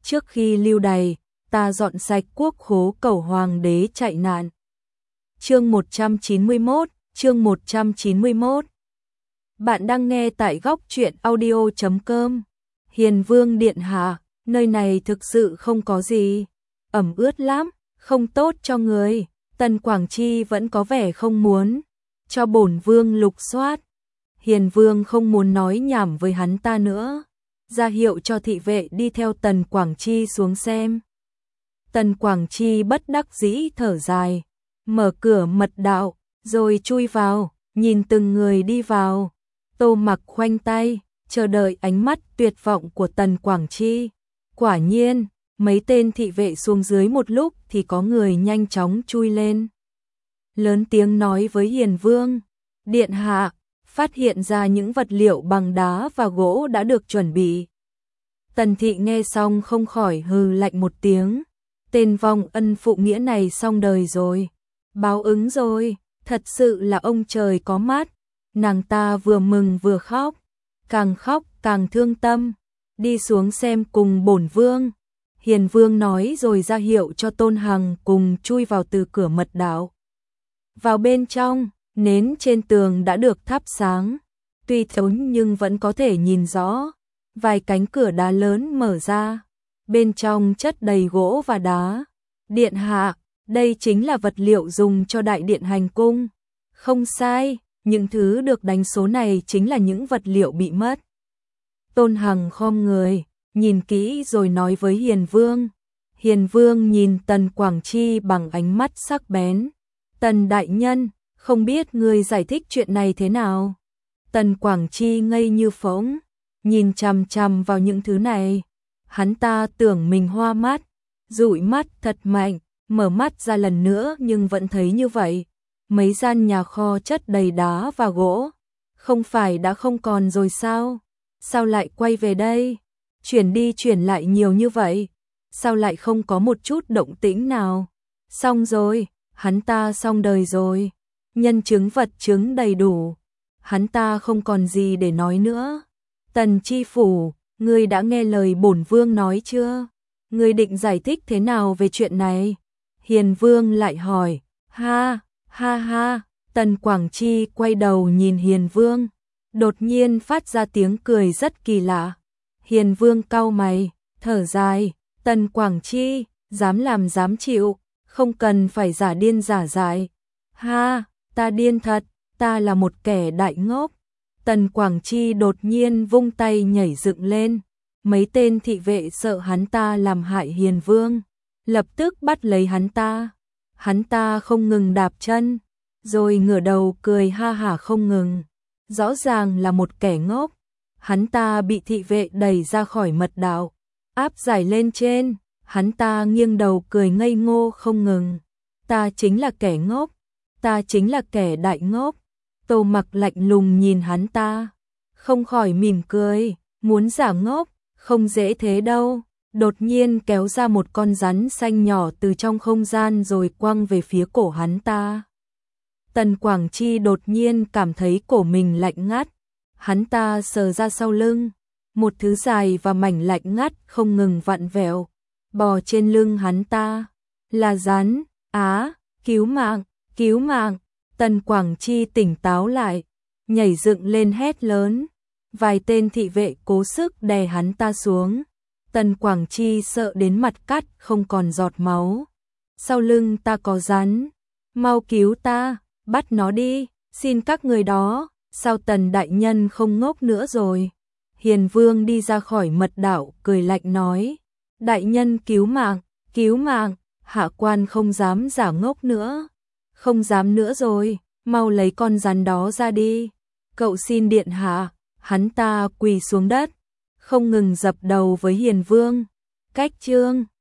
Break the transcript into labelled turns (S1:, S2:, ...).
S1: trước khi lưu đày, ta dọn sạch quốc khố cầu hoàng đế chạy nạn. Chương 191, chương 191. Bạn đang nghe tại góc truyện audio.com. Hiền Vương điện hạ, nơi này thực sự không có gì, ẩm ướt lắm, không tốt cho người. Tần Quảng Chi vẫn có vẻ không muốn cho bổn vương lục soát. Hiền Vương không muốn nói nhảm với hắn ta nữa, ra hiệu cho thị vệ đi theo Tần Quảng Chi xuống xem. Tần Quảng Chi bất đắc dĩ thở dài, mở cửa mật đạo, rồi chui vào, nhìn từng người đi vào. Tô Mặc khoanh tay, chờ đợi ánh mắt tuyệt vọng của Tần Quảng Chi. Quả nhiên, mấy tên thị vệ xuống dưới một lúc thì có người nhanh chóng chui lên. Lớn tiếng nói với Hiền Vương, điện hạ, phát hiện ra những vật liệu bằng đá và gỗ đã được chuẩn bị. Tần thị nghe xong không khỏi hừ lạnh một tiếng, tên vong ân phụ nghĩa này xong đời rồi, báo ứng rồi, thật sự là ông trời có mắt. Nàng ta vừa mừng vừa khóc càng thương tâm, đi xuống xem cùng bổn vương. Hiền Vương nói rồi ra hiệu cho Tôn Hằng cùng chui vào từ cửa mật đạo. Vào bên trong, nến trên tường đã được thắp sáng, tuy tối nhưng vẫn có thể nhìn rõ. Vài cánh cửa đá lớn mở ra, bên trong chất đầy gỗ và đá. Điện hạ, đây chính là vật liệu dùng cho đại điện hành cung. Không sai, những thứ được đánh số này chính là những vật liệu bị mất. Tôn Hằng khom người, nhìn kỹ rồi nói với Hiền Vương. Hiền Vương nhìn Tần Quảng Chi bằng ánh mắt sắc bén. Tần đại nhân, không biết người giải thích chuyện này thế nào? Tần Quảng Chi ngây như phỗng, nhìn chằm chằm vào những thứ này. Hắn ta tưởng mình hoa mắt, dụi mắt thật mạnh, mở mắt ra lần nữa nhưng vẫn thấy như vậy. Mấy gian nhà kho chất đầy đá và gỗ, không phải đã không còn rồi sao? Sao lại quay về đây? Chuyển đi chuyển lại nhiều như vậy, sao lại không có một chút động tĩnh nào? Xong rồi, hắn ta xong đời rồi, nhân chứng vật chứng đầy đủ, hắn ta không còn gì để nói nữa. Tần chi phủ, ngươi đã nghe lời bổn vương nói chưa? Ngươi định giải thích thế nào về chuyện này? Hiền Vương lại hỏi. Ha, ha ha, Tần Quảng Chi quay đầu nhìn Hiền Vương, đột nhiên phát ra tiếng cười rất kỳ lạ. Hiền Vương cau mày, thở dài, Tần Quảng Chi, dám làm dám chịu, không cần phải giả điên giả dại. Ha, ta điên thật, ta là một kẻ đại ngốc. Tần Quảng Chi đột nhiên vung tay nhảy dựng lên, mấy tên thị vệ sợ hắn ta làm hại Hiền Vương, lập tức bắt lấy hắn ta. Hắn ta không ngừng đạp chân, rồi ngửa đầu cười ha hả không ngừng, rõ ràng là một kẻ ngốc. Hắn ta bị thị vệ đẩy ra khỏi mật đạo, áp giải lên trên, hắn ta nghiêng đầu cười ngây ngô không ngừng. Ta chính là kẻ ngốc, ta chính là kẻ đại ngốc. Tô Mặc lạnh lùng nhìn hắn ta, không khỏi mỉm cười, muốn giả ngốc, không dễ thế đâu. Đột nhiên kéo ra một con rắn xanh nhỏ từ trong không gian rồi quăng về phía cổ hắn ta. Tần Quảng Chi đột nhiên cảm thấy cổ mình lạnh ngắt, hắn ta sờ ra sau lưng, một thứ dài và mảnh lạnh ngắt không ngừng vặn vẹo, bò trên lưng hắn ta. Là rắn, á, cứu mạng, cứu mạng. Tần Quảng Chi tỉnh táo lại, nhảy dựng lên hét lớn. Vài tên thị vệ cố sức đè hắn ta xuống. Tần Quảng Chi sợ đến mặt cắt không còn giọt máu. Sau lưng ta có rắn, mau cứu ta, bắt nó đi, xin các người đó. Sao Tần đại nhân không ngốc nữa rồi? Hiền Vương đi ra khỏi mật đạo cười lạnh nói. Đại nhân cứu mạng, hạ quan không dám giả ngốc nữa. Không dám nữa rồi, mau lấy con rắn đó ra đi. Cậu xin điện hạ. Hắn ta quỳ xuống đất, không ngừng dập đầu với Hiền Vương. Cách chương